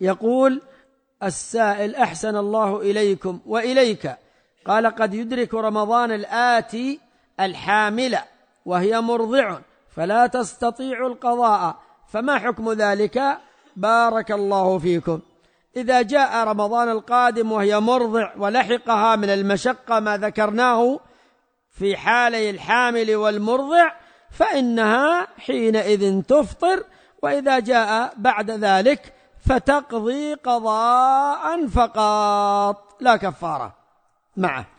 يقول السائل: أحسن الله إليكم وإليك، قال: قد يدرك رمضان الآتي الحامل وهي مرضع فلا تستطيع القضاء، فما حكم ذلك؟ بارك الله فيكم. إذا جاء رمضان القادم وهي مرضع ولحقها من المشقة ما ذكرناه في حالي الحامل والمرضع، فإنها حينئذ تفطر، وإذا جاء بعد ذلك فتقضي قضاء فقط لا كفارة معه.